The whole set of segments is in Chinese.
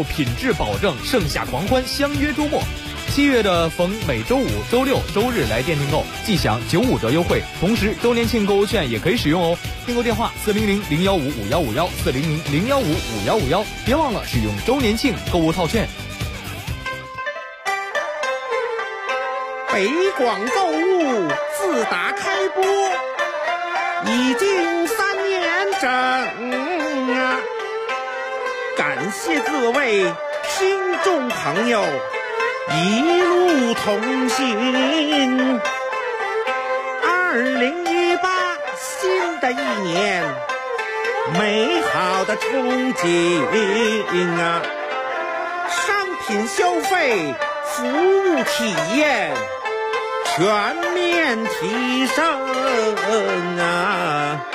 品质保证，盛夏狂欢相约周末。7月的逢每周五、周六、周日来店订购，即享95折优惠，同时周年庆购物券也可以使用哦。订购电话400-015-5151，400-015-5151，别忘了使用周年庆购物套券。 北广购物自打开播已经3年整啊！感谢各位听众朋友一路同行。2018新的一年，美好的憧憬啊！商品消费，服务体验全面提升啊！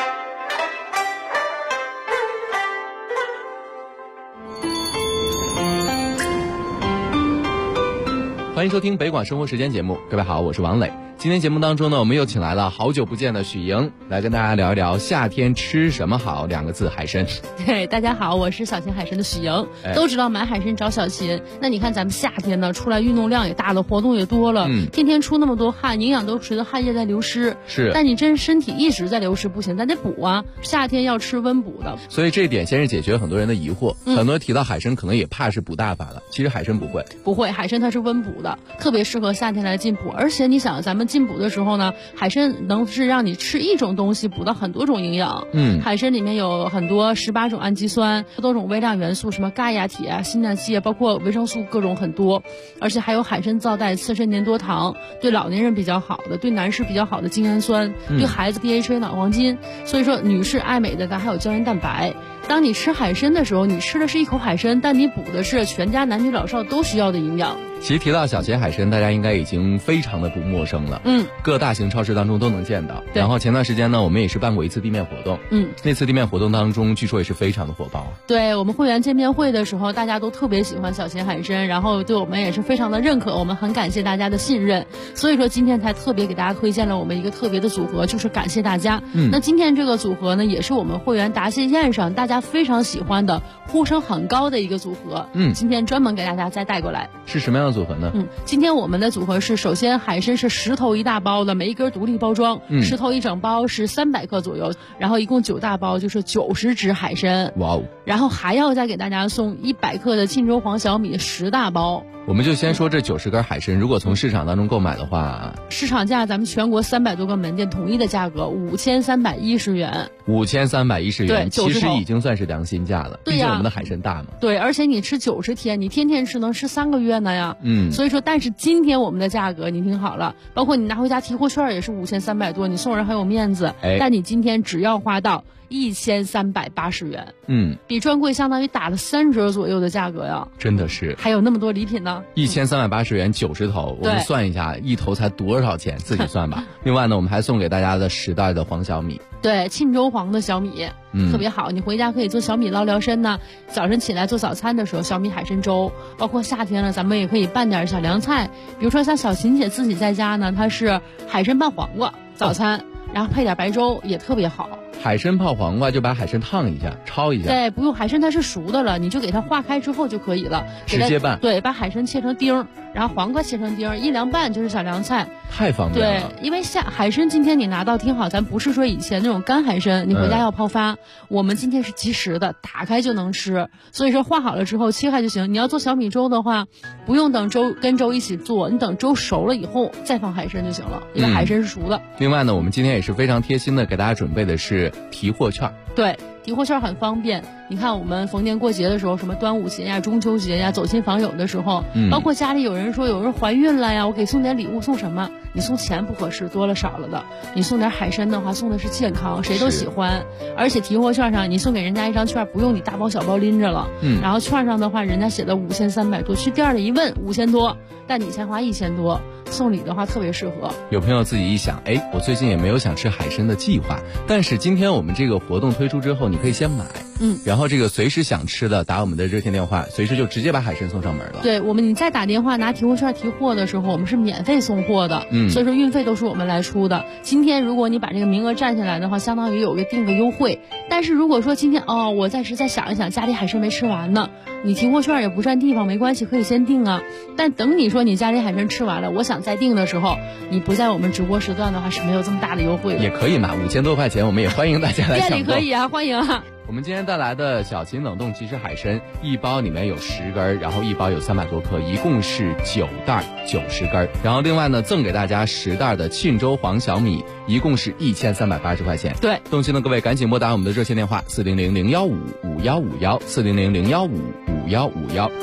欢迎收听北广生活时间节目，各位好，我是王磊。今天节目当中呢，我们又请来了好久不见的许莹，来跟大家聊一聊夏天吃什么好，2个字，海参。 对，大家好，我是小秦海参的许莹。都知道买海参找小秦，那你看咱们夏天呢，出来运动量也大了，活动也多了，天天出那么多汗，营养都随着汗液在流失。 是， 但你真身体一直在流失不行，咱得补啊。夏天要吃温补的， 所以这一点先是解决很多人的疑惑。很多人提到海参，可能也怕是补大发了，其实海参不会，海参它是温补的，特别适合夏天来进补。而且你想，咱们进补的时候呢，海参能是让你吃一种东西补到很多种营养。海参里面有很多18种氨基酸，多种微量元素，什么钙呀、铁啊、锌啊、硒啊，包括维生素各种很多。而且还有海参皂带刺身粘多糖，对老年人比较好的，对男士比较好的精氨酸，对孩子 DHA 脑黄金。所以说女士爱美的，咱还有胶原蛋白。当你吃海参的时候，你吃的是一口海参，但你补的是全家男女老少都需要的营养。 其实提到小秦海参，大家应该已经非常的不陌生了。各大型超市当中都能见到。然后前段时间呢，我们也是办过一次地面活动。那次地面活动当中，据说也是非常的火爆。 对，我们会员见面会的时候，大家都特别喜欢小秦海参，然后对我们也是非常的认可，我们很感谢大家的信任。所以说今天才特别给大家推荐了我们一个特别的组合，就是感谢大家。那今天这个组合呢，也是我们会员答谢宴上大家非常喜欢的、呼声很高的一个组合。今天专门给大家再带过来。 是什么样的组合呢？ 今天我们的组合是，首先海参是10头1大包的，每一根独立包装，10头1整包是300克左右，然后一共9大包就是90只海参。哇哦！然后还要再给大家送100克的沁州黄小米10大包。 我们就先说这90根海参，如果从市场当中购买的话， 市场价咱们全国300多个门店统一的价格5310元。 5310元， 对， 其实已经算是良心价了。 对呀， 毕竟我们的海参大嘛。 对，而且你吃90天，你天天吃能吃3个月呢呀。所以说，但是今天我们的价格你听好了，包括你拿回家提货券也是5300多，你送人很有面子。但你今天只要花到1380元，比专柜相当于打了3折左右的价格呀， 真的是。 还有那么多礼品呢 ，1380元90头，我们算一下，一头才多少钱，自己算吧。另外呢，我们还送给大家的10袋的黄小米， 对，沁州黄的小米，特别好，你回家可以做小米捞聊参呢。早晨起来做早餐的时候，小米海参粥，包括夏天了，咱们也可以拌点小凉菜，比如说像小秦姐自己在家呢，她是海参拌黄瓜早餐，然后配点白粥也特别好。 海参泡黄瓜就把海参烫一下，焯一下。 对，不用，海参它是熟的了，你就给它化开之后就可以了， 直接拌。 对，把海参切成丁，然后黄瓜切成丁，一凉拌就是小凉菜， 太方便了。 对，因为海参今天你拿到听好，咱不是说以前那种干海参，你回家要泡发，我们今天是即食的，打开就能吃。所以说化好了之后切开就行。你要做小米粥的话，不用等粥跟粥一起做，你等粥熟了以后再放海参就行了，因为海参是熟的。 另外呢，我们今天也是非常贴心的给大家准备的是提货券。 对，提货券很方便。你看我们逢年过节的时候，什么端午节呀、中秋节呀，走亲访友的时候，包括家里有人说有人怀孕了呀，我给送点礼物，送什么？你送钱不合适，多了少了的。你送点海参的话，送的是健康，谁都喜欢。而且提货券上你送给人家一张券，不用你大包小包拎着了。然后券上的话，人家写的5300多，去店里一问5000多，但你才花1000多。送礼的话特别适合。 有朋友自己一想，我最近也没有想吃海参的计划，但是今天我们这个活动推出之后，你可以先买，然后这个随时想吃的打我们的热线电话，随时就直接把海参送上门了。 对，你再打电话拿提货券提货的时候，我们是免费送货的，所以说运费都是我们来出的。今天如果你把这个名额占下来的话，相当于有个定个优惠，但但是如果说今天我暂时再想一想，家里海参没吃完呢，你提货券也不占地方，没关系，可以先订啊。但等你说你家里海参吃完了，我想再订的时候，你不在我们直播时段的话是没有这么大的优惠的。 也可以嘛，5000多块钱，我们也欢迎大家来抢购。 店里可以啊，欢迎啊。 我们今天带来的小秦冷冻即食海参，一包里面有10根，然后一包有300多克，一共是9袋90根。然后另外呢，赠给大家10袋的沁州黄小米，一共是1380块钱。 对， 动心的各位赶紧拨打我们的热线电话400-015-5151，400-015-5151。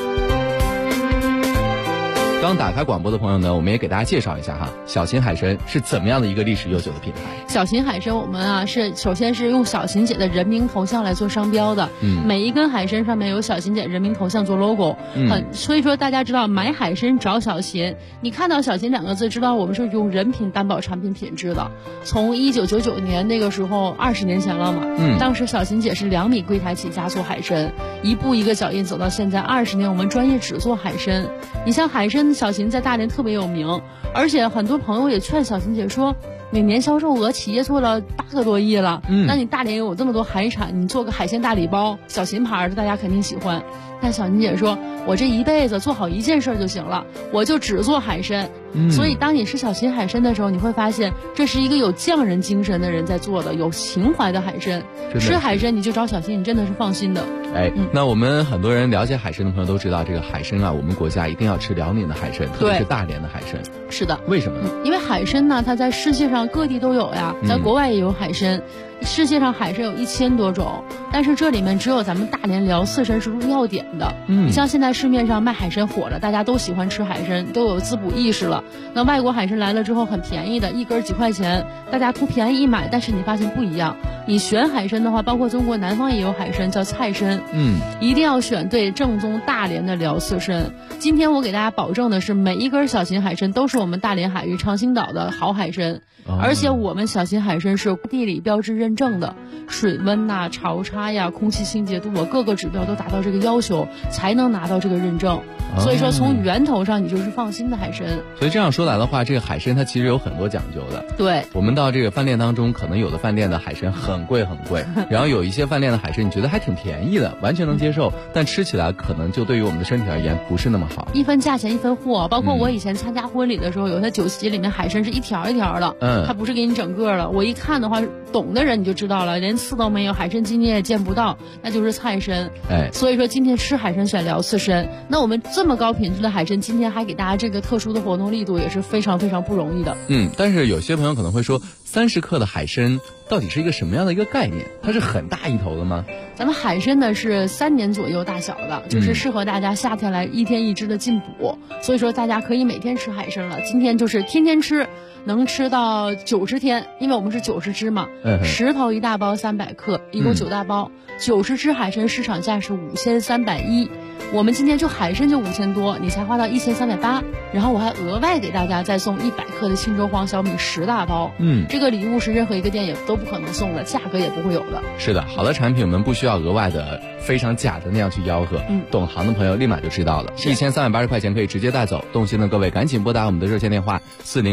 刚打开广播的朋友呢，我们也给大家介绍一下哈，小秦海参是怎么样的一个历史悠久的品牌。 小秦海参我们是首先是用小秦姐的人名头像来做商标的，每一根海参上面有小秦姐人名头像做 logo，所以说大家知道买海参找小秦，你看到小秦2个字知道我们是用人品担保产品品质的。从1999年那个时候20年前了嘛，当时小秦姐是2米柜台起家做海参，一步一个脚印走到现在20年，我们专业只做海参。你像海参小秦在大连特别有名，而且很多朋友也劝小秦姐说，你年销售额企业做了8个多亿了，那你大连有这么多海产，你做个海鲜大礼包，小秦牌的大家肯定喜欢。但小秦姐说，我这一辈子做好一件事就行了，我就只做海参。所以当你吃小秦海参的时候，你会发现这是一个有匠人精神的人在做的，有情怀的海参。吃海参你就找小秦，你真的是放心的。 那我们很多人了解海参的朋友都知道，这个海参啊，我们国家一定要吃辽宁的海参，特别是大连的海参。 是的。 为什么呢？ 因为海参呢，它在世界上各地都有呀，在国外也有海参。世界上海参有1000多种，但是这里面只有咱们大连辽四参是入药典的。你像现在市面上卖海参火了，大家都喜欢吃海参，都有滋补意识了。那外国海参来了之后很便宜的，一根几块钱，大家图便宜一买，但是你发现不一样。你选海参的话，包括中国南方也有海参叫菜参，一定要选对正宗大连的辽四参。今天我给大家保证的是，每一根小秦海参都是我们大连海域长兴岛的好海参。而且我们小秦海参是地理标志认证的，水温呐、潮差呀、空气清洁度各个指标都达到这个要求，才能拿到这个认证。所以说从源头上你就是放心的海参。 所以这样说来的话，这个海参它其实有很多讲究的。 对， 我们到这个饭店当中，可能有的饭店的海参很贵很贵，然后有一些饭店的海参你觉得还挺便宜的，完全能接受，但吃起来可能就对于我们的身体而言不是那么好。 一分价钱一分货，包括我以前参加婚礼的时候，有些酒席里面海参是一条一条的，它不是给你整个的。我一看的话，懂的人你就知道了，连刺都没有，海参筋你也见不到，那就是菜参。所以说今天吃海参选辽四参，那我们这么高品质的海参，今天还给大家这个特殊的活动力度，也是非常非常不容易的。 但是有些朋友可能会说，30克的海参到底是一个什么样的一个概念？它是很大一头的吗？ 咱们海参呢是3年左右大小的，就是适合大家夏天来一天一只的进补，所以说大家可以每天吃海参了。今天就是天天吃，能吃到90天，因为我们是90只嘛，10头一大包300克，一共9大包，90只海参市场价是5310，我们今天就海参就5000多，你才花到1380，然后我还额外给大家再送100克的沁州黄小米10大包，这个礼物是任何一个店也都不可能送的，价格也不会有的。 是的，好的产品我们不需要额外的非常假的那样去吆喝，懂行的朋友立马就知道了，1380块钱可以直接带走。动心的各位赶紧拨打我们的热线电话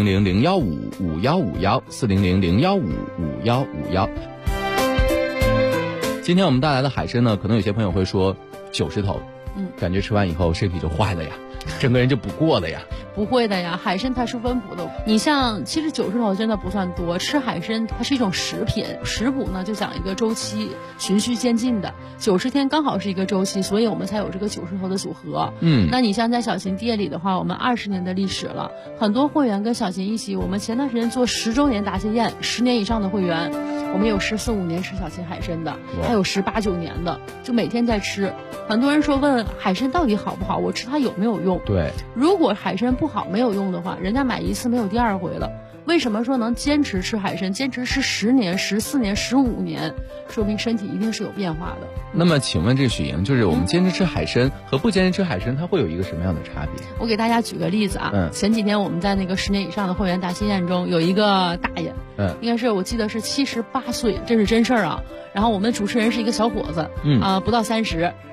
400-015-5151，400-015-5151。今天我们带来的海参呢，可能有些朋友会说90头，感觉吃完以后身体就坏了呀，整个人就不过了呀。 不会的呀，海参它是温补的。你像其实90头真的不算多，吃海参它是一种食品，食补呢就讲一个周期，循序渐进的，90天刚好是一个周期，所以我们才有这个90头的组合。那你像在小秦店里的话，我们20年的历史了，很多会员跟小秦一起，我们前段时间做10周年答谢宴，10年以上的会员，我们有14、15年吃小秦海参的，还有18、19年的，就每天在吃。很多人说问海参到底好不好，我吃它有没有用？ 对， 如果海参不好没有用的话，人家买一次没有第二回了。为什么说能坚持吃海参，坚持吃10年、14年、15年，说明身体一定是有变化的。 那么请问这许莹，就是我们坚持吃海参和不坚持吃海参，它会有一个什么样的差别？ 我给大家举个例子啊，前几天我们在那个10年以上的会员答谢宴中，有一个大爷，应该是我记得是78岁，这是真事儿啊。然后我们主持人是一个小伙子，不到30。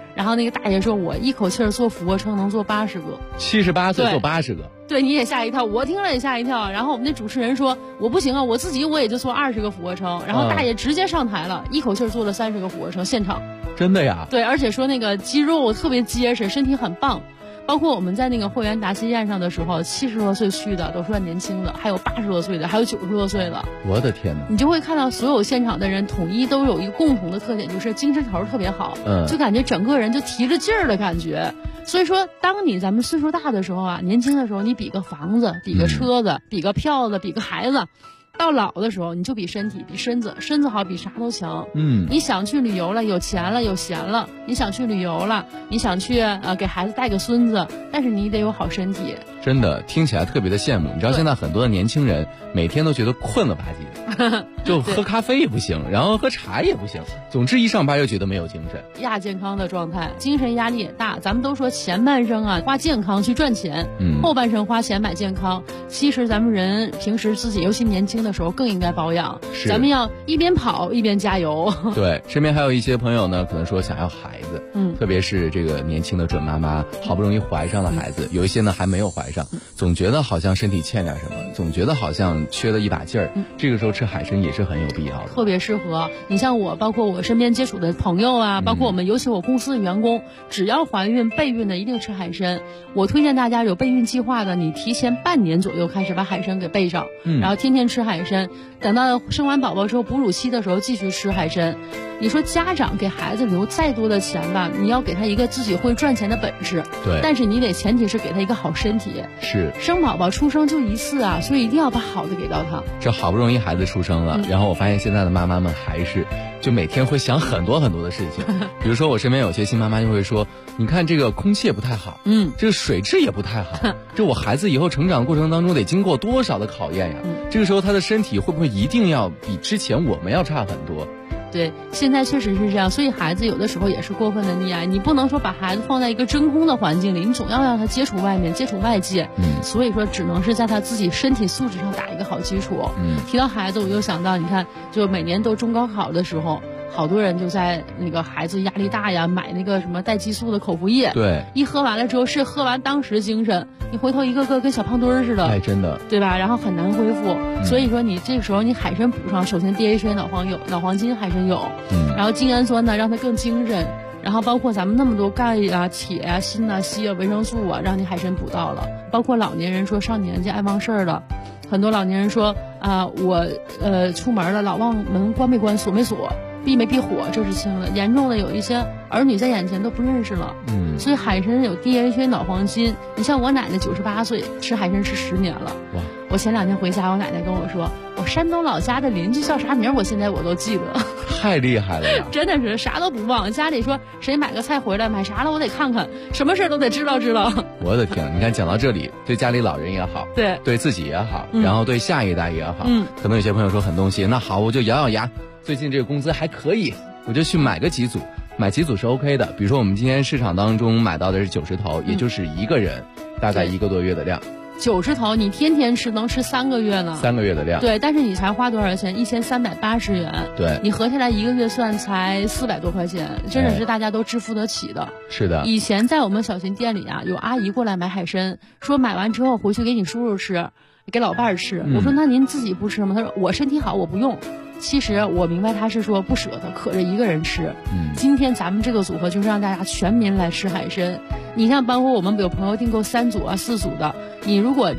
然后那个大爷说，我一口气儿做俯卧撑能做80个 ，78岁做80个， 对，你也吓一跳，我听了也吓一跳。然后我们那主持人说，我不行啊，我自己也就做20个俯卧撑。然后大爷直接上台了，一口气儿做了30个俯卧撑，现场。 真的呀？ 对，而且说那个肌肉特别结实，身体很棒。包括我们在那个会员答谢宴上的时候，70多岁去的都算年轻的，还有80多岁的，还有90多岁的。 我的天哪！ 你就会看到所有现场的人统一都有一个共同的特点，就是精神头特别好，就感觉整个人就提着劲儿的感觉。所以说，当咱们岁数大的时候啊，年轻的时候你比个房子，比个车子，比个票子，比个孩子。到老的时候，你就比身体，比身子好，比啥都强。你想去旅游了，有钱了，有闲了，你想去旅游了，你想去给孩子带个孙子，但是你得有好身体。 真的听起来特别的羡慕。你知道现在很多的年轻人每天都觉得困了吧唧的，就喝咖啡也不行，然后喝茶也不行，总之一上班又觉得没有精神， 亚健康的状态，精神压力也大。咱们都说前半生啊花健康去赚钱，后半生花钱买健康。其实咱们人平时自己尤其年轻的时候更应该保养，咱们要一边跑一边加油。 对，身边还有一些朋友呢，可能说想要孩子，特别是这个年轻的准妈妈，好不容易怀上了孩子，有一些呢还没有怀上，总觉得好像身体欠点什么，总觉得好像缺了一把劲儿。这个时候吃海参也是很有必要的， 特别适合。你像我，包括我身边接触的朋友啊，包括我们尤其我公司的员工，只要怀孕备孕的一定吃海参。我推荐大家有备孕计划的，你提前半年左右开始把海参给备上，然后天天吃海参，等到生完宝宝之后哺乳期的时候继续吃海参。你说家长给孩子留再多的钱吧，你要给他一个自己会赚钱的本事， 对， 但是你得前提是给他一个好身体。 是， 生宝宝出生就一次啊，所以一定要把好的给到他。 这好不容易孩子出生了，然后我发现现在的妈妈们还是就每天会想很多很多的事情。比如说我身边有些新妈妈就会说，你看这个空气也不太好，这个水质也不太好，这我孩子以后成长过程当中得经过多少的考验呀，这个时候他的身体会不会一定要比之前我们要差很多？ 对，现在确实是这样，所以孩子有的时候也是过分的溺爱。你不能说把孩子放在一个真空的环境里，你总要让他接触外面，接触外界。所以说只能是在他自己身体素质上打一个好基础。提到孩子，我就想到，你看，就每年都中高考的时候，好多人就在那个孩子压力大呀，买那个什么带激素的口服液。 对， 一喝完了之后是喝完当时精神，你回头一个个跟小胖墩儿似的。 哎，真的， 对吧？然后很难恢复。所以说你这个时候你海参补上，首先 DHA 脑黄金海参有，然后精氨酸呢让它更精神，然后包括咱们那么多钙啊、铁啊、锌啊、硒啊、维生素啊，让你海参补到了。包括老年人说上年纪爱忘事儿了，很多老年人说我出门了老忘门关没关锁没锁。避没避火，这是轻的；严重的有一些儿女在眼前都不认识了。所以海参有 DHA 脑黄金。你像我奶奶98岁，吃海参吃10年了。哇！我前2天回家，我奶奶跟我说，我山东老家的邻居叫啥名，我现在都记得。 太厉害了呀！ 真的是啥都不忘。家里说谁买个菜回来，买啥了我得看看，什么事都得知道。 我的天，你看讲到这里，对家里老人也好，对自己也好，然后对下一代也好，可能有些朋友说很动心，那好，我就咬咬牙。最近这个工资还可以，我就去买个几组，买几组是 OK 的。比如说我们今天市场当中买到的是90头，也就是一个人大概1个多月的量。 90头你天天吃能吃3个月呢？3 个月的量。 对，但是你才花多少钱？1380元。 对， 你合下来1个月算才400多块钱，真的是大家都支付得起的。 是的。 以前在我们小型店里啊，有阿姨过来买海参，说买完之后回去给你叔叔吃，给老伴儿吃。我说那您自己不吃吗？他说我身体好，我不用。其实我明白他是说不舍得，可着一个人吃。今天咱们这个组合就是让大家全民来吃海参。你像包括我们有朋友订购3组啊、4组的，你如果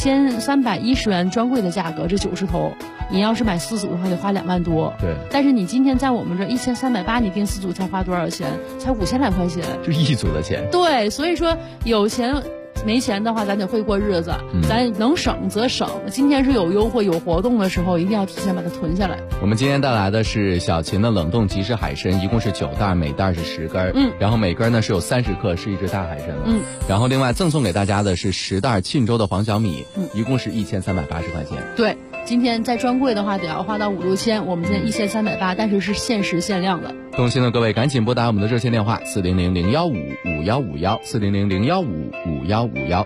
5310元专柜的价格，这90头，你要是买4组的话得花2万多。 对。 但是你今天在我们这1380，你订4组才花多少钱？才5000来块钱。 就1组的钱。 对，所以说有钱。没钱的话，咱得会过日子，咱能省则省。今天是有优惠有活动的时候，一定要提前把它囤下来。 我们今天带来的是小秦的冷冻即食海参，一共是9袋，每袋是10根，然后每根呢是有30克，是一只大海参了。然后另外赠送给大家的是10袋沁州的黄小米，一共是1380块钱。 对，今天在专柜的话得要花到5、6千，我们今天1380，但是是限时限量的。 动心的各位赶紧拨打我们的热线电话400-015-5151，400-015-5151。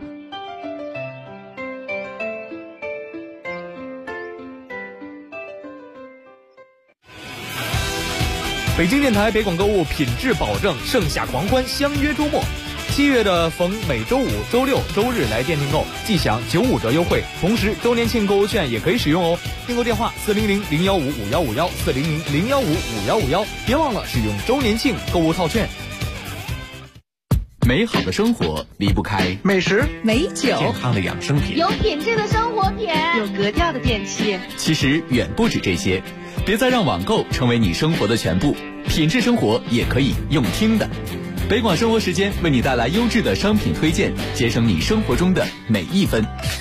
北京电台北广购物品质保证，盛夏狂欢相约周末。7月的逢每周五、周六、周日来店订购，即享95折优惠，同时周年庆购物券也可以使用哦。订购电话400-015-5151 400-015-5151，别忘了使用周年庆购物套券。 美好的生活离不开美食、 美酒、 健康的养生品、 有品质的生活品、 有格调的电器。 其实远不止这些，别再让网购成为你生活的全部，品质生活也可以用听的。北广生活时间为你带来优质的商品推荐，节省你生活中的每一分。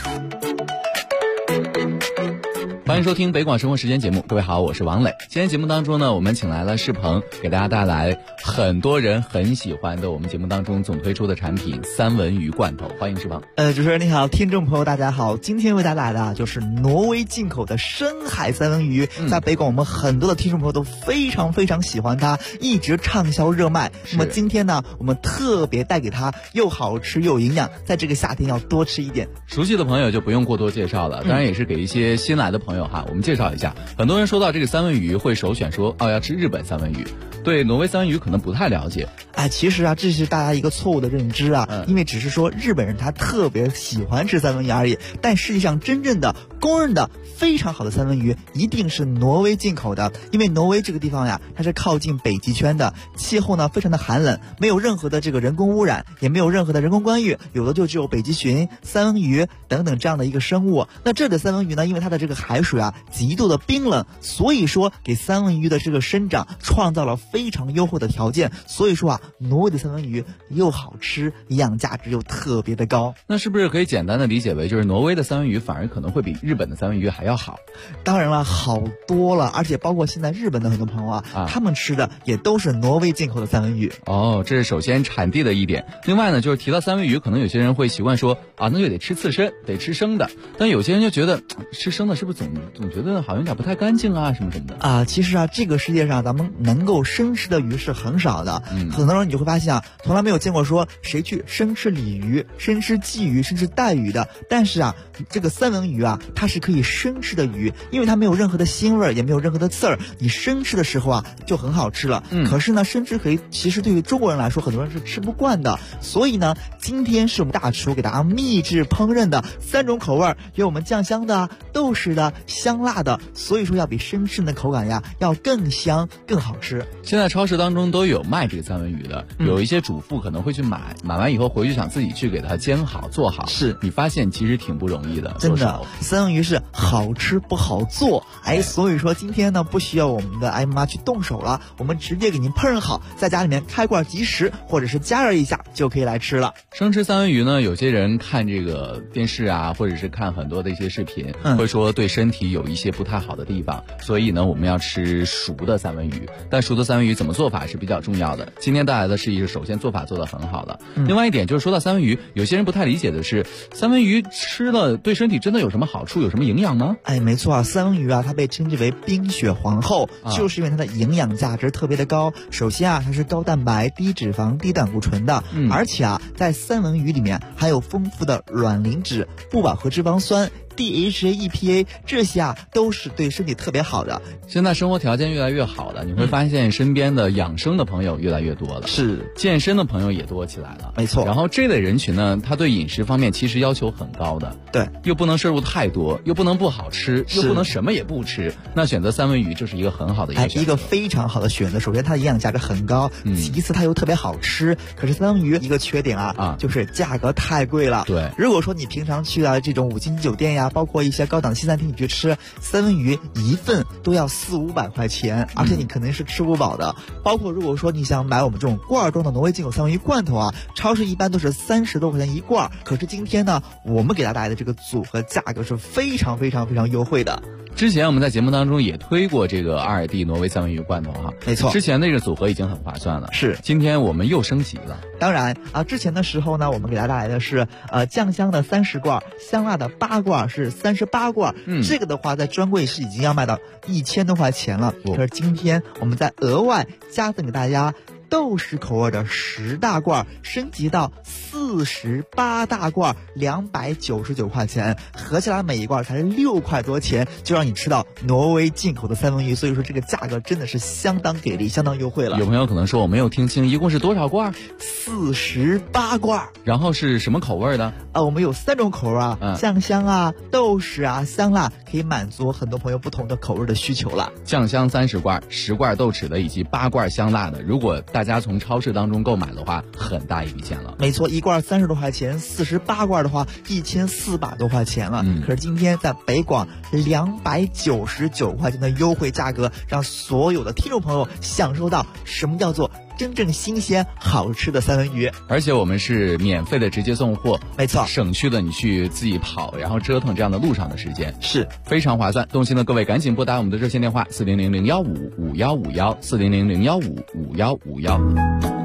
欢迎收听北广生活时间节目，各位好，我是王磊。今天节目当中呢，我们请来了世鹏，给大家带来很多人很喜欢的我们节目当中总推出的产品三文鱼罐头。欢迎世鹏。 主持人你好，听众朋友大家好，今天为大家带来的就是挪威进口的深海三文鱼，在北广我们很多的听众朋友都非常非常喜欢它，一直畅销热卖。那么今天呢，我们特别带给它又好吃又营养，在这个夏天要多吃一点。 熟悉的朋友就不用过多介绍了，当然也是给一些新来的朋友我们介绍一下。很多人说到这个三文鱼会首选说要吃日本三文鱼，对挪威三文鱼可能不太了解。 其实这是大家一个错误的认知因为只是说日本人他特别喜欢吃三文鱼而已，但实际上真正的公认的非常好的三文鱼一定是挪威进口的。因为挪威这个地方它是靠近北极圈的，气候呢非常的寒冷，没有任何的这个人工污染，也没有任何的人工干预，有的就只有北极熊、三文鱼等等这样的一个生物。那这里的三文鱼呢，因为它的这个海水极度的冰冷，所以说给三文鱼的这个生长创造了非常优厚的条件。所以说挪威的三文鱼又好吃，营养价值又特别的高。 那是不是可以简单的理解为，就是挪威的三文鱼反而可能会比日本的三文鱼还要好？ 当然了，好多了，而且包括现在日本的很多朋友他们吃的也都是挪威进口的三文鱼。 这是首先产地的一点。另外呢，就是提到三文鱼，可能有些人会习惯说那就得吃刺身，得吃生的。但有些人就觉得吃生的是不是总觉得好像有点不太干净什么什么的其实这个世界上咱们能够生吃的鱼是很少的。很多人你就会发现从来没有见过说谁去生吃鲤鱼、生吃鲫鱼、生吃带鱼的。但是这个三文鱼它是可以生吃的鱼，因为它没有任何的腥味，也没有任何的刺儿，你生吃的时候就很好吃了。可是呢，生吃其实对于中国人来说，很多人是吃不惯的。所以呢，今天是我们大厨给大家秘制烹饪的3种口味，有我们酱香的、豆豉的、香辣的，所以说要比生吃的口感要更香更好吃。 现在超市当中都有卖这个三文鱼的，有一些主妇可能会去买完以后回去想自己去给它煎好做好。 是你发现其实挺不容易的， 真的。三文鱼是好吃不好做，所以说今天呢不需要我们的妈妈去动手了，我们直接给您烹饪好，在家里面开罐即食，或者是加热一下就可以来吃了。 生吃三文鱼呢，有些人看这个电视或者是看很多的一些视频，会说对身体有一些不太好的地方，所以呢我们要吃熟的三文鱼。但熟的三文鱼怎么做法是比较重要的。今天带来的是一个首先做法做得很好的。另外一点就是说到三文鱼，有些人不太理解的是，三文鱼吃了对身体真的有什么好处，有什么营养吗？ 没错三文鱼它被称之为冰雪皇后，就是因为它的营养价值特别的高。首先它是高蛋白、低脂肪、低胆固醇的，而且在三文鱼里面含有丰富的卵磷脂、不饱和脂肪酸、DHA、EPA， 这些都是对身体特别好的。 现在生活条件越来越好了，你会发现身边的养生的朋友越来越多了， 是健身的朋友也多起来了， 没错。 然后这类人群呢，他对饮食方面其实要求很高的， 对， 又不能摄入太多，又不能不好吃，又不能什么也不吃，那选择三文鱼就是一个很好的一个非常好的选择。首先它的营养价值很高，其次它又特别好吃。可是三文鱼一个缺点就是价格太贵了。 对， 如果说你平常去这种5星级酒店包括一些高档西餐厅你去吃三文鱼，一份都要400-500块钱，而且你肯定是吃不饱的。包括如果说你想买我们这种罐装的挪威进口三文鱼罐头超市一般都是30多块钱一罐。可是今天呢，我们给大家带来的这个组合价格是非常非常非常优惠的。 之前我们在节目当中也推过这个2D 挪威三文鱼罐头没错， 之前那个组合已经很划算了， 是今天我们又升级了。 当然之前的时候呢，我们给大家带来的是酱香的30罐，香辣的8罐，是38罐。这个的话在专柜是已经要卖到1000多块钱了。可是今天我们再额外加赠给大家豆豉口味的10大罐，升级到 48大罐299块钱，合起来每一罐才是6块多钱，就让你吃到挪威进口的三文鱼。所以说这个价格真的是相当给力，相当优惠了。 有朋友可能说我没有听清，一共是多少罐 ？48罐。 然后是什么口味的？ 我们有3种口味啊，酱香啊、豆豉啊、香辣，可以满足很多朋友不同的口味的需求了。 酱香30罐、10罐豆豉的，以及8罐香辣的。如果大家从超市当中购买的话，很大一笔钱了。 没错，一罐30多块钱，48罐的话1400多块钱了。可是今天在北广299块钱的优惠价格，让所有的听众朋友享受到什么叫做真正新鲜好吃的三文鱼。 而且我们是免费的直接送货， 没错， 省去了你去自己跑然后折腾这样的路上的时间， 是非常划算。动心的各位赶紧拨打我们的热线电话400-015-5151，400-015-5151。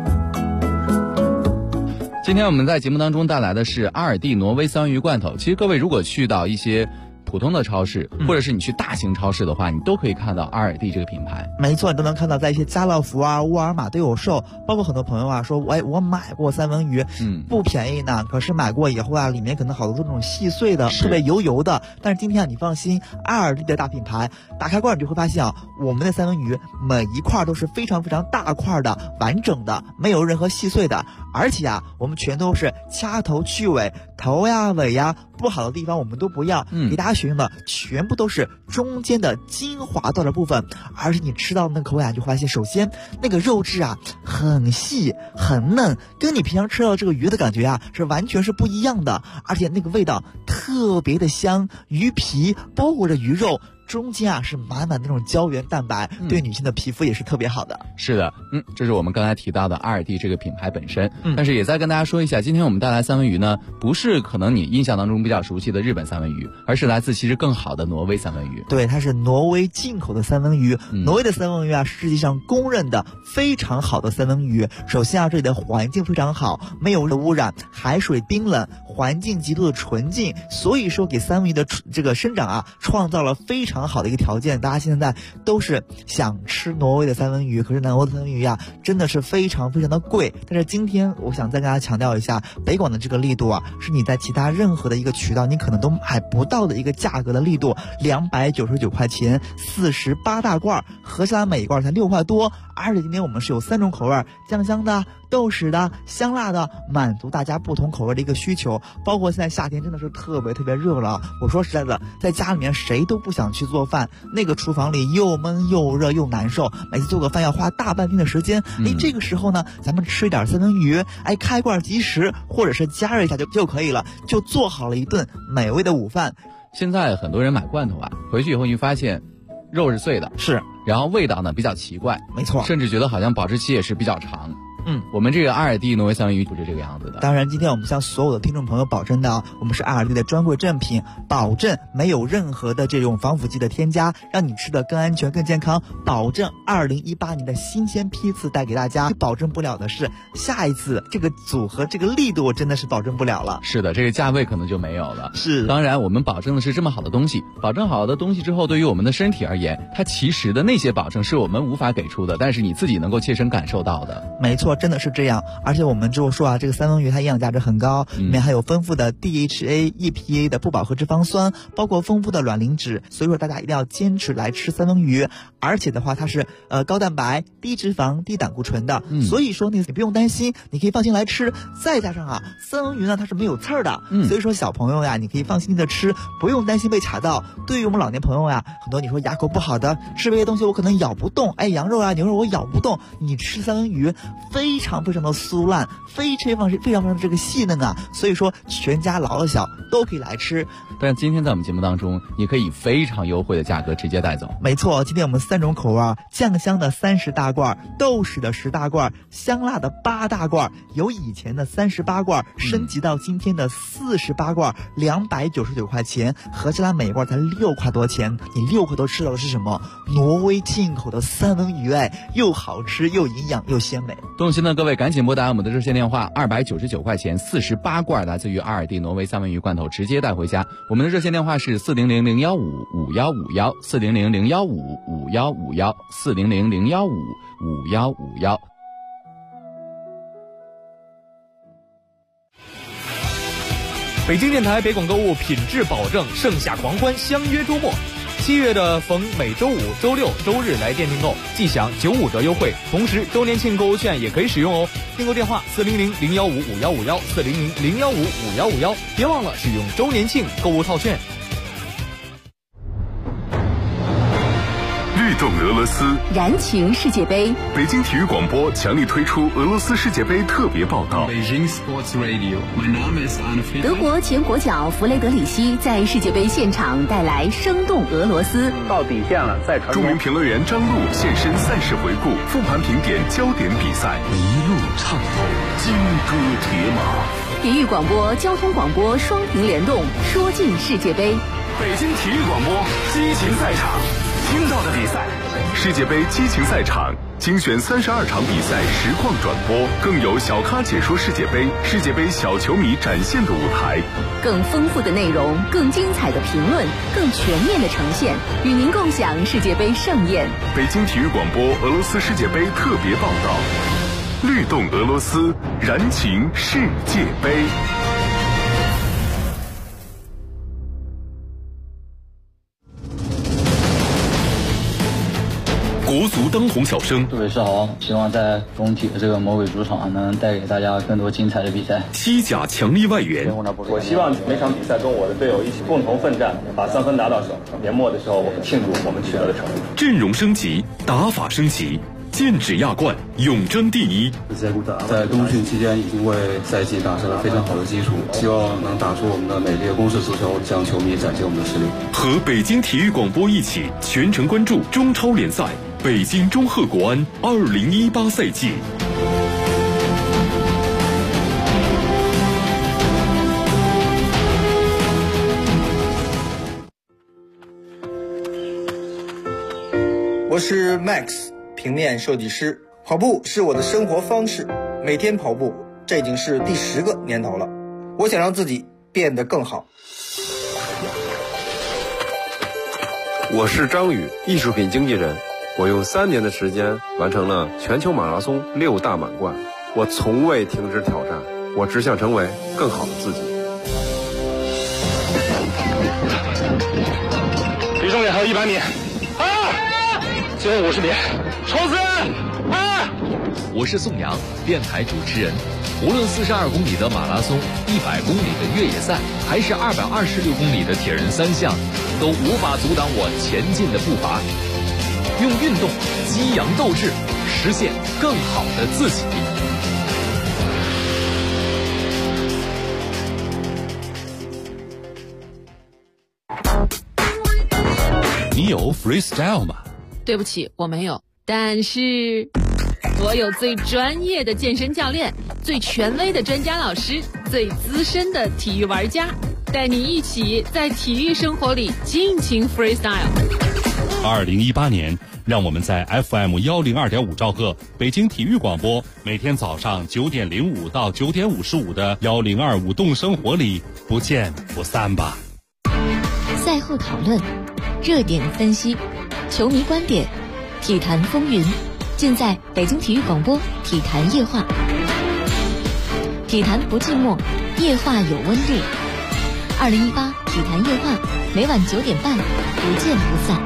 今天我们在节目当中带来的是阿尔蒂挪威三文鱼罐头。其实各位如果去到一些普通的超市，或者是你去大型超市的话，你都可以看到阿尔蒂这个品牌。 没错，你都能看到在一些家乐福啊、沃尔玛都有售。包括很多朋友啊说，我买过三文鱼，不便宜呢，可是买过以后啊，里面可能好多都是那种细碎的，特别油油的。但是今天啊，你放心，阿尔蒂的大品牌，打开罐你就会发现啊，我们的三文鱼每一块都是非常非常大块的、完整的，没有任何细碎的。而且啊，我们全都是掐头去尾，头呀尾呀不好的地方我们都不要，给大家选用的全部都是中间的精华到的部分。而且你吃到那个口感就会发现，首先那个肉质啊很细很嫩，跟你平常吃到这个鱼的感觉啊是完全是不一样的。而且那个味道特别的香，鱼皮包裹着鱼肉，中间啊是满满的那种胶原蛋白，对女性的皮肤也是特别好的。 是的，这是我们刚才提到的阿尔蒂这个品牌本身。但是也再跟大家说一下，今天我们带来三文鱼呢，不是可能你印象当中比较熟悉的日本三文鱼，而是来自其实更好的挪威三文鱼。 对，它是挪威进口的三文鱼。挪威的三文鱼啊，是世界上公认的非常好的三文鱼。首先啊，这里的环境非常好，没有污染，海水冰冷，环境极度的纯净，所以说给三文鱼的这个生长啊，创造了非常好的一个条件。大家现在都是想吃挪威的三文鱼，可是挪威的三文鱼啊，真的是非常非常的贵。但是今天我想再跟大家强调一下，北广的这个力度啊，是你在其他任何的一个渠道你可能都买不到的一个价格的力度，299块钱，48大罐，合起来每一罐才6块多。而且今天我们是有3种口味，酱香的、豆豉的、香辣的，满足大家不同口味的一个需求。包括现在夏天真的是特别特别热了，我说实在的，在家里面谁都不想去做饭，那个厨房里又闷又热又难受，每次做个饭要花大半天的时间。这个时候呢，咱们吃一点三文鱼，开罐即食，或者是加热一下就可以了，就做好了一顿美味的午饭。 现在很多人买罐头啊，回去以后你发现肉是碎的， 是， 然后味道呢比较奇怪， 没错， 甚至觉得好像保质期也是比较长。我们这个阿尔蒂挪威三文鱼不是这个样子的。 当然今天我们向所有的听众朋友保证的，我们是阿尔蒂的专柜正品，保证没有任何的这种防腐剂的添加，让你吃的更安全更健康，保证2018年的新鲜批次带给大家。保证不了的是下一次这个组合这个力度真的是保证不了了。 是的，这个价位可能就没有了。 是， 当然我们保证的是这么好的东西，保证好的东西之后，对于我们的身体而言，它其实的那些保证是我们无法给出的，但是你自己能够切身感受到的。 没错，真的是这样。而且我们之后说啊，这个三文鱼它营养价值很高，里面还有丰富的 DHA、EPA 的不饱和脂肪酸，包括丰富的卵磷脂，所以说大家一定要坚持来吃三文鱼。而且的话，它是高蛋白、低脂肪、低胆固醇的，所以说你不用担心，你可以放心来吃。再加上啊，三文鱼呢它是没有刺儿的，所以说小朋友呀，你可以放心的吃，不用担心被卡到。对于我们老年朋友呀，很多你说牙口不好的，吃这些东西我可能咬不动，羊肉啊、牛肉我咬不动，你吃三文鱼非常非常的酥烂，非常非常的这个细嫩啊，所以说全家老的小都可以来吃。 但今天在我们节目当中，你可以非常优惠的价格直接带走。 没错，今天我们3种口味，酱香的30大罐，豆豉的10大罐，香辣的8大罐，由以前的38罐升级到今天的48罐，299块钱，合起来每罐才6块多钱。你6块多吃到的是什么？挪威进口的三文鱼，又好吃又营养又鲜美。 动心的各位赶紧拨打我们的热线电话，299块钱48罐来自于阿尔蒂挪威三文鱼罐头，直接带回家。我们的热线电话是400-015-5151，400-015-5151。 北京电台北广购物品质保证，盛夏狂欢，相约周末。7月的逢每周五、周六、周日来电订购，即享95折优惠，同时周年庆购物券也可以使用哦。订购电话400-015-5151 400-015-5151，别忘了使用周年庆购物套券。 律动俄罗斯， 燃情世界杯。 北京体育广播强力推出俄罗斯世界杯特别报道。 德国前国脚弗雷德里希在世界杯现场带来生动俄罗斯。 到底线了，再传。 著名评论员张璐现身赛事回顾，复盘评点焦点比赛，一路畅透金戈铁马。 体育广播、交通广播双屏联动，说尽世界杯。 北京体育广播激情赛场。听到的比赛，世界杯激情赛场精选32场比赛实况转播，更有小咖解说世界杯，世界杯小球迷展现的舞台， 更丰富的内容，更精彩的评论，更全面的呈现，与您共享世界杯盛宴。 北京体育广播俄罗斯世界杯特别报道，律动俄罗斯，燃情世界杯。国足当红小生， 各位是好，希望在中体的这个魔鬼主场能带给大家更多精彩的比赛。 西甲强力外援， 我希望每场比赛跟我的队友一起共同奋战，把3分拿到手。年末的时候，我们庆祝我们取得的成绩。 阵容升级，打法升级，剑指亚冠，永争第一。 在冬训期间已经为赛季打下了非常好的基础，希望能打出我们的美丽的攻势足球，向球迷展现我们的实力。 和北京体育广播一起全程关注中超联赛。北京中赫国安2018赛季。 我是 Max， 平面设计师。跑步是我的生活方式，每天跑步，这已经是第10个年头了。我想让自己变得更好。 我是张宇，艺术品经纪人。我用3年的时间完成了全球马拉松6大满贯，我从未停止挑战，我只想成为更好的自己。 离终点还有100米，最后50米，冲刺！ 我是宋阳，电台主持人。无论42公里的马拉松、100公里的越野赛，还是226公里的铁人3项，都无法阻挡我前进的步伐。用运动激扬斗志，实现更好的自己。 你有 freestyle 吗？ 对不起，我没有。但是我有最专业的健身教练，最权威的专家老师，最资深的体育玩家，带你一起在体育生活里尽情 freestyle。 2018年，让我们在 FM 102.5兆赫北京体育广播，每天早上9点05到9点55的102舞动生活里不见不散吧。 赛后讨论，热点分析，球迷观点，体坛风云，尽在北京体育广播体坛夜话。体坛不寂寞，夜话有温度。2018体坛夜话，每晚9点半，不见不散。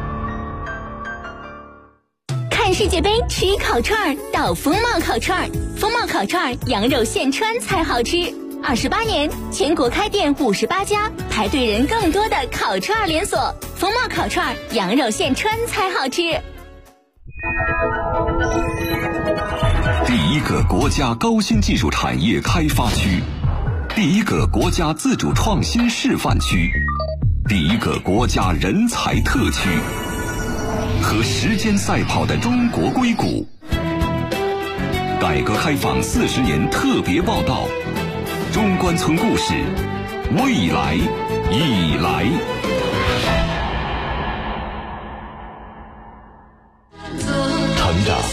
看世界杯吃烤串到风貌烤串，风貌烤串羊肉现穿才好吃。28年，全国开店58家，排队人更多的烤串连锁。风貌烤串羊肉现穿才好吃。 第一个国家高新技术产业开发区，第一个国家自主创新示范区，第一个国家人才特区。和时间赛跑的中国硅谷，改革开放40年特别报道，中关村故事，未来已来。成长